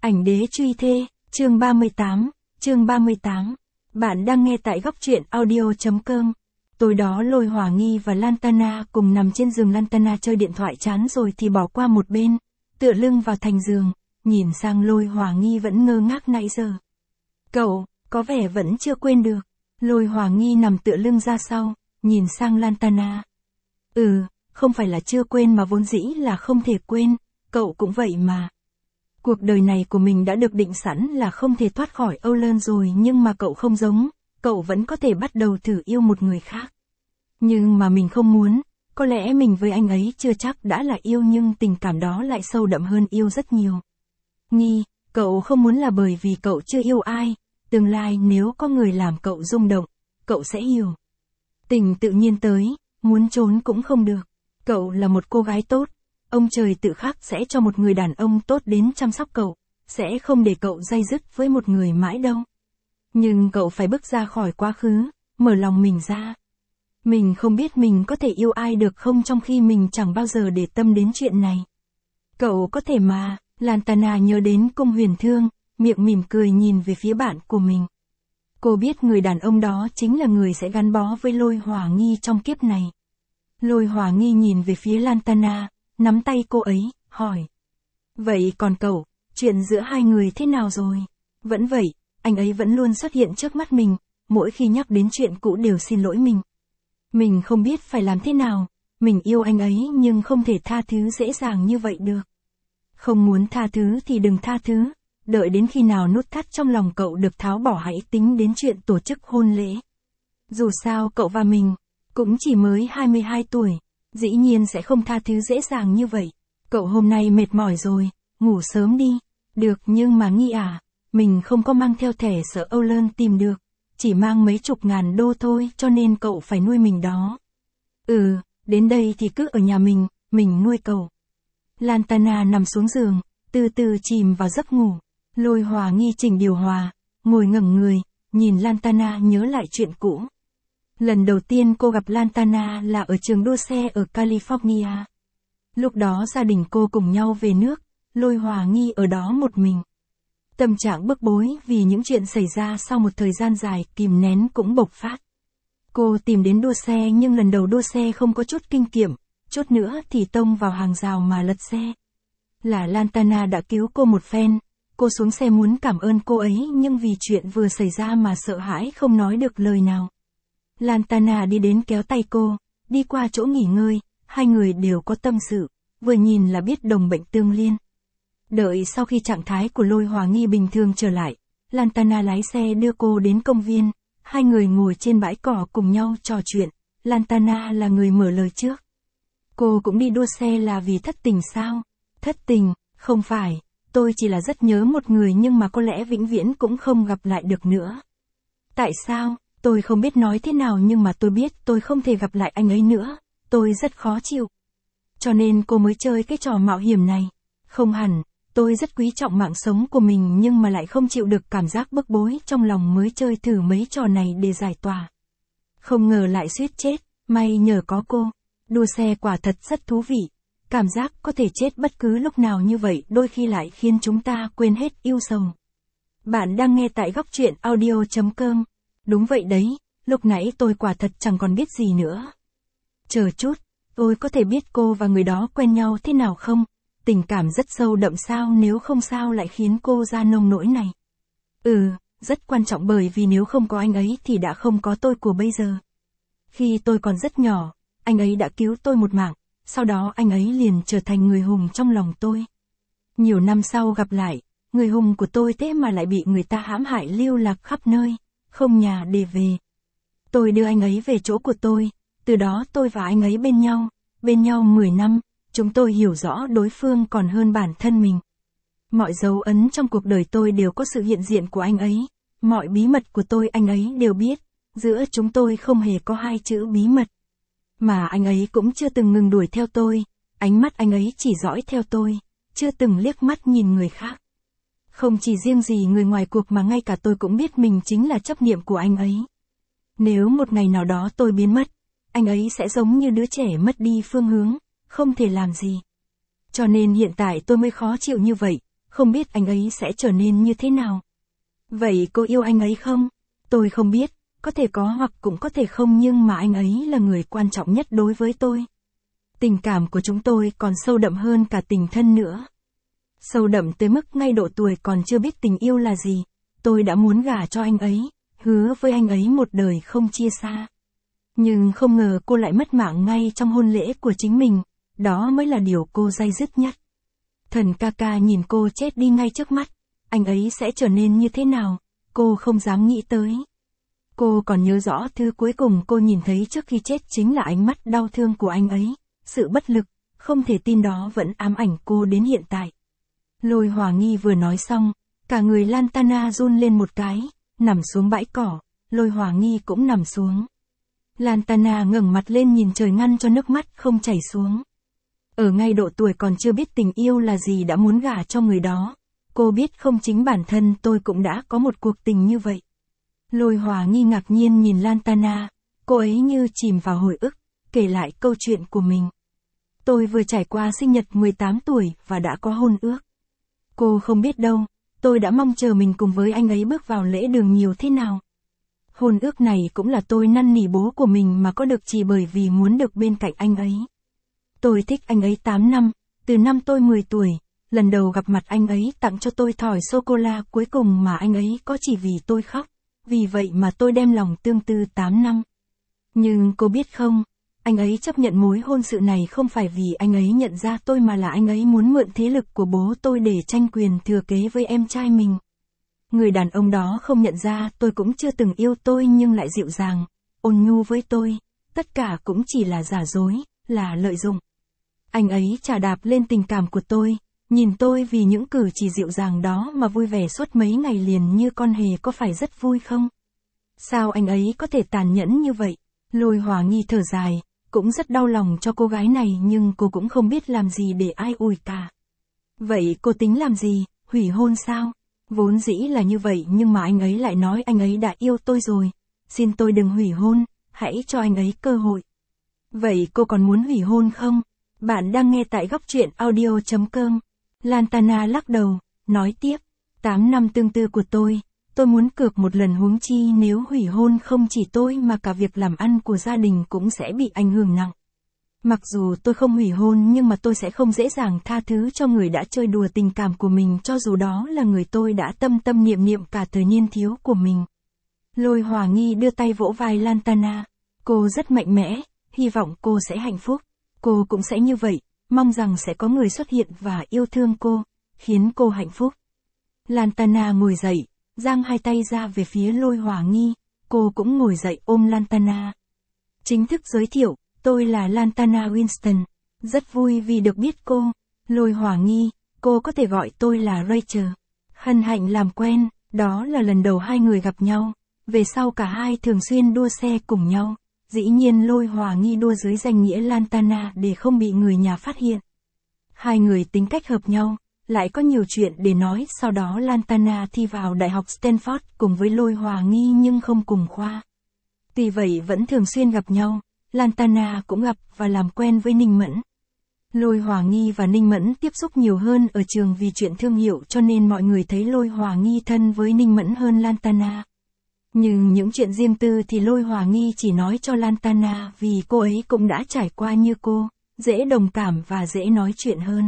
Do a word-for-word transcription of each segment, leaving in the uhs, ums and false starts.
Ảnh đế truy thê, chương ba mươi tám, chương ba mươi tám. Bạn đang nghe tại góc truyện audio.com. Tối đó Lôi Hỏa Nghi và Lantana cùng nằm trên giường, Lantana chơi điện thoại chán rồi thì bỏ qua một bên, tựa lưng vào thành giường, nhìn sang Lôi Hỏa Nghi vẫn ngơ ngác nãy giờ. Cậu, có vẻ vẫn chưa quên được. Lôi Hỏa Nghi nằm tựa lưng ra sau, nhìn sang Lantana. Ừ, không phải là chưa quên mà vốn dĩ là không thể quên, cậu cũng vậy mà. Cuộc đời này của mình đã được định sẵn là không thể thoát khỏi Âu Lơn rồi, nhưng mà cậu không giống, cậu vẫn có thể bắt đầu thử yêu một người khác. Nhưng mà mình không muốn, có lẽ mình với anh ấy chưa chắc đã là yêu, nhưng tình cảm đó lại sâu đậm hơn yêu rất nhiều. Nghi, cậu không muốn là bởi vì cậu chưa yêu ai, tương lai nếu có người làm cậu rung động, cậu sẽ hiểu. Tình tự nhiên tới, muốn trốn cũng không được. Cậu là một cô gái tốt. Ông trời tự khắc sẽ cho một người đàn ông tốt đến chăm sóc cậu, sẽ không để cậu day dứt với một người mãi đâu. Nhưng cậu phải bước ra khỏi quá khứ, mở lòng mình ra. Mình không biết mình có thể yêu ai được không, trong khi mình chẳng bao giờ để tâm đến chuyện này. Cậu có thể mà. Lantana nhớ đến Cung Huyền Thương, miệng mỉm cười nhìn về phía bạn của mình. Cô biết người đàn ông đó chính là người sẽ gắn bó với Lôi Hỏa Nghi trong kiếp này. Lôi Hỏa Nghi nhìn về phía Lantana, nắm tay cô ấy, hỏi. Vậy còn cậu, chuyện giữa hai người thế nào rồi? Vẫn vậy, anh ấy vẫn luôn xuất hiện trước mắt mình, mỗi khi nhắc đến chuyện cũ đều xin lỗi mình. Mình không biết phải làm thế nào, mình yêu anh ấy nhưng không thể tha thứ dễ dàng như vậy được. Không muốn tha thứ thì đừng tha thứ, đợi đến khi nào nút thắt trong lòng cậu được tháo bỏ hãy tính đến chuyện tổ chức hôn lễ. Dù sao cậu và mình, cũng chỉ mới hai mươi hai tuổi. Dĩ nhiên sẽ không tha thứ dễ dàng như vậy. Cậu hôm nay mệt mỏi rồi, ngủ sớm đi. Được, nhưng mà Nghi à, mình không có mang theo thẻ sợ Âu Lơn tìm được. Chỉ mang mấy chục ngàn đô thôi, cho nên cậu phải nuôi mình đó. Ừ, đến đây thì cứ ở nhà mình, mình nuôi cậu. Lantana nằm xuống giường, từ từ chìm vào giấc ngủ. Lôi Hỏa Nghi chỉnh điều hòa, ngồi ngẩng người, nhìn Lantana nhớ lại chuyện cũ. Lần đầu tiên cô gặp Lantana là ở trường đua xe ở California. Lúc đó gia đình cô cùng nhau về nước, Lôi Hỏa Nghi ở đó một mình. Tâm trạng bức bối vì những chuyện xảy ra sau một thời gian dài kìm nén cũng bộc phát. Cô tìm đến đua xe nhưng lần đầu đua xe không có chút kinh nghiệm, chút nữa thì tông vào hàng rào mà lật xe. Là Lantana đã cứu cô một phen, cô xuống xe muốn cảm ơn cô ấy nhưng vì chuyện vừa xảy ra mà sợ hãi không nói được lời nào. Lantana đi đến kéo tay cô, đi qua chỗ nghỉ ngơi, hai người đều có tâm sự, vừa nhìn là biết đồng bệnh tương liên. Đợi sau khi trạng thái của Lôi Hỏa Nghi bình thường trở lại, Lantana lái xe đưa cô đến công viên, hai người ngồi trên bãi cỏ cùng nhau trò chuyện, Lantana là người mở lời trước. Cô cũng đi đua xe là vì thất tình sao? Thất tình, không phải, tôi chỉ là rất nhớ một người nhưng mà có lẽ vĩnh viễn cũng không gặp lại được nữa. Tại sao? Tôi không biết nói thế nào nhưng mà tôi biết tôi không thể gặp lại anh ấy nữa, tôi rất khó chịu. Cho nên cô mới chơi cái trò mạo hiểm này. Không hẳn, tôi rất quý trọng mạng sống của mình nhưng mà lại không chịu được cảm giác bức bối trong lòng mới chơi thử mấy trò này để giải tỏa. Không ngờ lại suýt chết, may nhờ có cô. Đua xe quả thật rất thú vị. Cảm giác có thể chết bất cứ lúc nào như vậy đôi khi lại khiến chúng ta quên hết yêu sầu. Bạn đang nghe tại góc truyện audio.com. Đúng vậy đấy, lúc nãy tôi quả thật chẳng còn biết gì nữa. Chờ chút, tôi có thể biết cô và người đó quen nhau thế nào không? Tình cảm rất sâu đậm sao, nếu không sao lại khiến cô ra nông nỗi này? Ừ, rất quan trọng bởi vì nếu không có anh ấy thì đã không có tôi của bây giờ. Khi tôi còn rất nhỏ, anh ấy đã cứu tôi một mạng, sau đó anh ấy liền trở thành người hùng trong lòng tôi. Nhiều năm sau gặp lại, người hùng của tôi thế mà lại bị người ta hãm hại lưu lạc khắp nơi. Không nhà để về. Tôi đưa anh ấy về chỗ của tôi, từ đó tôi và anh ấy bên nhau, bên nhau mười năm, chúng tôi hiểu rõ đối phương còn hơn bản thân mình. Mọi dấu ấn trong cuộc đời tôi đều có sự hiện diện của anh ấy, mọi bí mật của tôi anh ấy đều biết, giữa chúng tôi không hề có hai chữ bí mật. Mà anh ấy cũng chưa từng ngừng đuổi theo tôi, ánh mắt anh ấy chỉ dõi theo tôi, chưa từng liếc mắt nhìn người khác. Không chỉ riêng gì người ngoài cuộc mà ngay cả tôi cũng biết mình chính là chấp niệm của anh ấy. Nếu một ngày nào đó tôi biến mất, anh ấy sẽ giống như đứa trẻ mất đi phương hướng, không thể làm gì. Cho nên hiện tại tôi mới khó chịu như vậy, không biết anh ấy sẽ trở nên như thế nào. Vậy cô yêu anh ấy không? Tôi không biết, có thể có hoặc cũng có thể không, nhưng mà anh ấy là người quan trọng nhất đối với tôi. Tình cảm của chúng tôi còn sâu đậm hơn cả tình thân nữa. Sâu đậm tới mức ngay độ tuổi còn chưa biết tình yêu là gì, tôi đã muốn gả cho anh ấy, hứa với anh ấy một đời không chia xa. Nhưng không ngờ cô lại mất mạng ngay trong hôn lễ của chính mình, đó mới là điều cô day dứt nhất. Thần ca ca nhìn cô chết đi ngay trước mắt, anh ấy sẽ trở nên như thế nào, cô không dám nghĩ tới. Cô còn nhớ rõ thứ cuối cùng cô nhìn thấy trước khi chết chính là ánh mắt đau thương của anh ấy, sự bất lực, không thể tin đó vẫn ám ảnh cô đến hiện tại. Lôi Hòa Nghi vừa nói xong, cả người Lantana run lên một cái, nằm xuống bãi cỏ, Lôi Hòa Nghi cũng nằm xuống. Lantana ngẩng mặt lên nhìn trời ngăn cho nước mắt không chảy xuống. Ở ngay độ tuổi còn chưa biết tình yêu là gì đã muốn gả cho người đó, cô biết không chính bản thân tôi cũng đã có một cuộc tình như vậy. Lôi Hòa Nghi ngạc nhiên nhìn Lantana, cô ấy như chìm vào hồi ức, kể lại câu chuyện của mình. Tôi vừa trải qua sinh nhật mười tám tuổi và đã có hôn ước. Cô không biết đâu, tôi đã mong chờ mình cùng với anh ấy bước vào lễ đường nhiều thế nào. Hôn ước này cũng là tôi năn nỉ bố của mình mà có được chỉ bởi vì muốn được bên cạnh anh ấy. Tôi thích anh ấy tám năm, từ năm tôi mười tuổi, lần đầu gặp mặt anh ấy tặng cho tôi thỏi sô-cô-la cuối cùng mà anh ấy có chỉ vì tôi khóc, vì vậy mà tôi đem lòng tương tư tám năm. Nhưng cô biết không, anh ấy chấp nhận mối hôn sự này không phải vì anh ấy nhận ra tôi mà là anh ấy muốn mượn thế lực của bố tôi để tranh quyền thừa kế với em trai mình. Người đàn ông đó không nhận ra tôi cũng chưa từng yêu tôi nhưng lại dịu dàng, ôn nhu với tôi, tất cả cũng chỉ là giả dối, là lợi dụng. Anh ấy chà đạp lên tình cảm của tôi, nhìn tôi vì những cử chỉ dịu dàng đó mà vui vẻ suốt mấy ngày liền như con hề, có phải rất vui không? Sao anh ấy có thể tàn nhẫn như vậy? Lôi Hòa Nghi thở dài, cũng rất đau lòng cho cô gái này nhưng cô cũng không biết làm gì để ai ủi cả. Vậy cô tính làm gì, hủy hôn sao? Vốn dĩ là như vậy nhưng mà anh ấy lại nói anh ấy đã yêu tôi rồi, xin tôi đừng hủy hôn, hãy cho anh ấy cơ hội. Vậy cô còn muốn hủy hôn không? Bạn đang nghe tại góc truyện audio chấm com. Lantana lắc đầu, nói tiếp, tám năm tương tư của tôi, tôi muốn cược một lần, huống chi nếu hủy hôn không chỉ tôi mà cả việc làm ăn của gia đình cũng sẽ bị ảnh hưởng nặng. Mặc dù tôi không hủy hôn nhưng mà tôi sẽ không dễ dàng tha thứ cho người đã chơi đùa tình cảm của mình cho dù đó là người tôi đã tâm tâm niệm niệm cả thời niên thiếu của mình. Lôi Hòa Nghi đưa tay vỗ vai Lantana, cô rất mạnh mẽ, hy vọng cô sẽ hạnh phúc, cô cũng sẽ như vậy, mong rằng sẽ có người xuất hiện và yêu thương cô, khiến cô hạnh phúc. Lantana ngồi dậy, giang hai tay ra về phía Lôi Hòa Nghi, cô cũng ngồi dậy ôm Lantana. Chính thức giới thiệu, tôi là Lantana Winston, rất vui vì được biết cô. Lôi Hòa Nghi, cô có thể gọi tôi là Rachel. Hân hạnh làm quen, đó là lần đầu hai người gặp nhau, về sau cả hai thường xuyên đua xe cùng nhau. Dĩ nhiên Lôi Hòa Nghi đua dưới danh nghĩa Lantana để không bị người nhà phát hiện. Hai người tính cách hợp nhau, lại có nhiều chuyện để nói. Sau đó Lantana thi vào Đại học Stanford cùng với Lôi Hòa Nghi nhưng không cùng khoa. Tuy vậy vẫn thường xuyên gặp nhau, Lantana cũng gặp và làm quen với Ninh Mẫn. Lôi Hòa Nghi và Ninh Mẫn tiếp xúc nhiều hơn ở trường vì chuyện thương hiệu cho nên mọi người thấy Lôi Hòa Nghi thân với Ninh Mẫn hơn Lantana. Nhưng những chuyện riêng tư thì Lôi Hòa Nghi chỉ nói cho Lantana vì cô ấy cũng đã trải qua như cô, dễ đồng cảm và dễ nói chuyện hơn.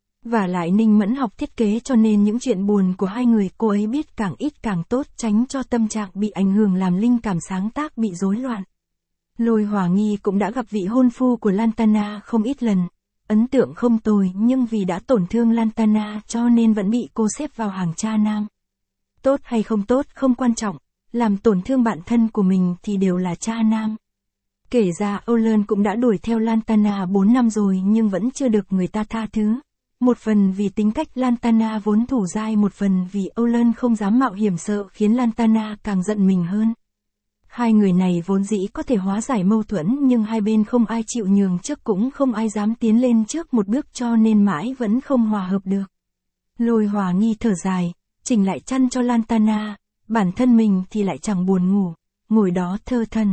Và lại Ninh Mẫn học thiết kế cho nên những chuyện buồn của hai người cô ấy biết càng ít càng tốt, tránh cho tâm trạng bị ảnh hưởng làm linh cảm sáng tác bị rối loạn. Lôi Hòa Nghi cũng đã gặp vị hôn phu của Lantana không ít lần, ấn tượng không tồi nhưng vì đã tổn thương Lantana cho nên vẫn bị cô xếp vào hàng cha nam. Tốt hay không tốt không quan trọng, làm tổn thương bạn thân của mình thì đều là cha nam. Kể ra Olen cũng đã đuổi theo Lantana bốn năm rồi nhưng vẫn chưa được người ta tha thứ. Một phần vì tính cách Lantana vốn thủ dai, một phần vì Olen không dám mạo hiểm sợ khiến Lantana càng giận mình hơn. Hai người này vốn dĩ có thể hóa giải mâu thuẫn nhưng hai bên không ai chịu nhường trước cũng không ai dám tiến lên trước một bước cho nên mãi vẫn không hòa hợp được. Lôi Hòa Nghi thở dài, chỉnh lại chăn cho Lantana, bản thân mình thì lại chẳng buồn ngủ, ngồi đó thơ thẩn.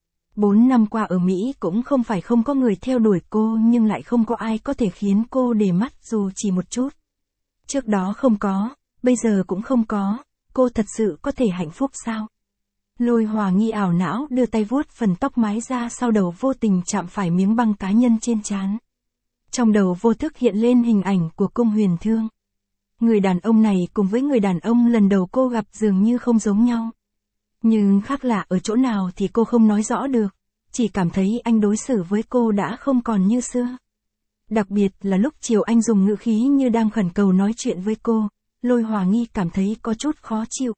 Bốn năm qua ở Mỹ cũng không phải không có người theo đuổi cô nhưng lại không có ai có thể khiến cô để mắt dù chỉ một chút. Trước đó không có, bây giờ cũng không có, cô thật sự có thể hạnh phúc sao? Lôi Hòa Nghi ảo não đưa tay vuốt phần tóc mái ra sau đầu, vô tình chạm phải miếng băng cá nhân trên trán. Trong đầu vô thức hiện lên hình ảnh của Cung Huyền Thương. Người đàn ông này cùng với người đàn ông lần đầu cô gặp dường như không giống nhau. Nhưng khác lạ ở chỗ nào thì cô không nói rõ được, chỉ cảm thấy anh đối xử với cô đã không còn như xưa. Đặc biệt là lúc chiều anh dùng ngữ khí như đang khẩn cầu nói chuyện với cô, Lôi Hòa Nghi cảm thấy có chút khó chịu.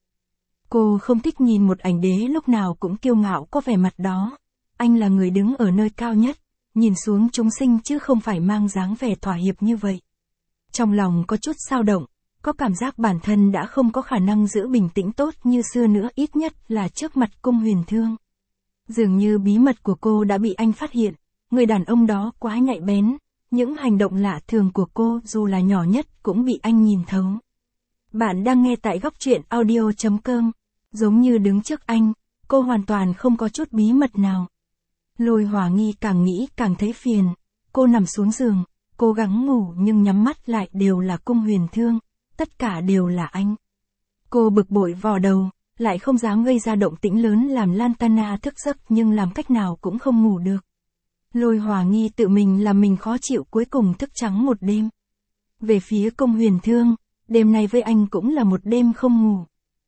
Cô không thích nhìn một ảnh đế lúc nào cũng kiêu ngạo có vẻ mặt đó. Anh là người đứng ở nơi cao nhất, nhìn xuống chúng sinh chứ không phải mang dáng vẻ thỏa hiệp như vậy. Trong lòng có chút dao động, có cảm giác bản thân đã không có khả năng giữ bình tĩnh tốt như xưa nữa, ít nhất là trước mặt Cung Huyền Thương. Dường như bí mật của cô đã bị anh phát hiện, người đàn ông đó quá nhạy bén, những hành động lạ thường của cô dù là nhỏ nhất cũng bị anh nhìn thấu. Bạn đang nghe tại góc truyện audio chấm com, giống như đứng trước anh, cô hoàn toàn không có chút bí mật nào. Lôi Hòa Nghi càng nghĩ càng thấy phiền, cô nằm xuống giường, cố gắng ngủ nhưng nhắm mắt lại đều là Cung Huyền Thương, tất cả đều là anh. Cô bực bội vò đầu, lại không dám gây ra động tĩnh lớn làm Lantana thức giấc nhưng làm cách nào cũng không ngủ được. Lôi Hòa Nghi tự mình làm mình khó chịu, cuối cùng thức trắng một đêm. Về phía Cung Huyền Thương, đêm nay với anh cũng là một đêm không ngủ.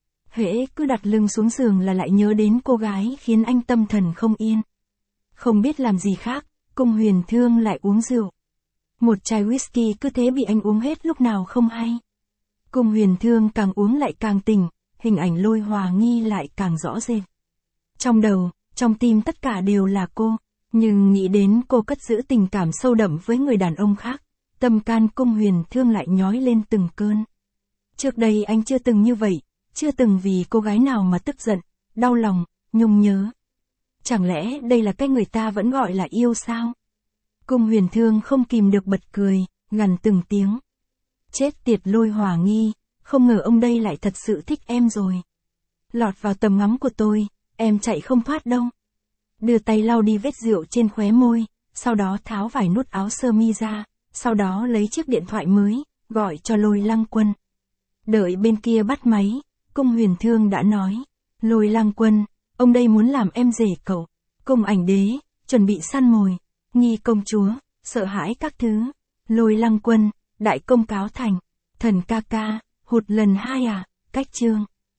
Hễ cứ đặt lưng xuống giường là lại nhớ đến cô gái khiến anh tâm thần không yên. Không biết làm gì khác, Cung Huyền Thương lại uống rượu. Một chai whisky cứ thế bị anh uống hết lúc nào không hay. Cung Huyền Thương càng uống lại càng tỉnh, hình ảnh Lôi Hòa Nghi lại càng rõ rệt. Trong đầu, trong tim tất cả đều là cô, nhưng nghĩ đến cô cất giữ tình cảm sâu đậm với người đàn ông khác, tâm can Cung Huyền Thương lại nhói lên từng cơn. Trước đây anh chưa từng như vậy, chưa từng vì cô gái nào mà tức giận, đau lòng, nhung nhớ. Chẳng lẽ đây là cái người ta vẫn gọi là yêu sao? Cung Huyền Thương không kìm được bật cười, gằn từng tiếng. Chết tiệt Lôi Hòa Nghi, không ngờ ông đây lại thật sự thích em rồi. Lọt vào tầm ngắm của tôi, em chạy không thoát đâu. Đưa tay lau đi vết rượu trên khóe môi, sau đó tháo vải nút áo sơ mi ra, sau đó lấy chiếc điện thoại mới, gọi cho Lôi Lăng Quân. Đợi bên kia bắt máy, Cung Huyền Thương đã nói, Lôi Lăng Quân, ông đây muốn làm em rể cậu, cùng ảnh đế, chuẩn bị săn mồi, Nghi công chúa, sợ hãi các thứ. Lôi Lăng Quân, đại công cáo thành, thần ca ca, hụt lần hai à, cách chương.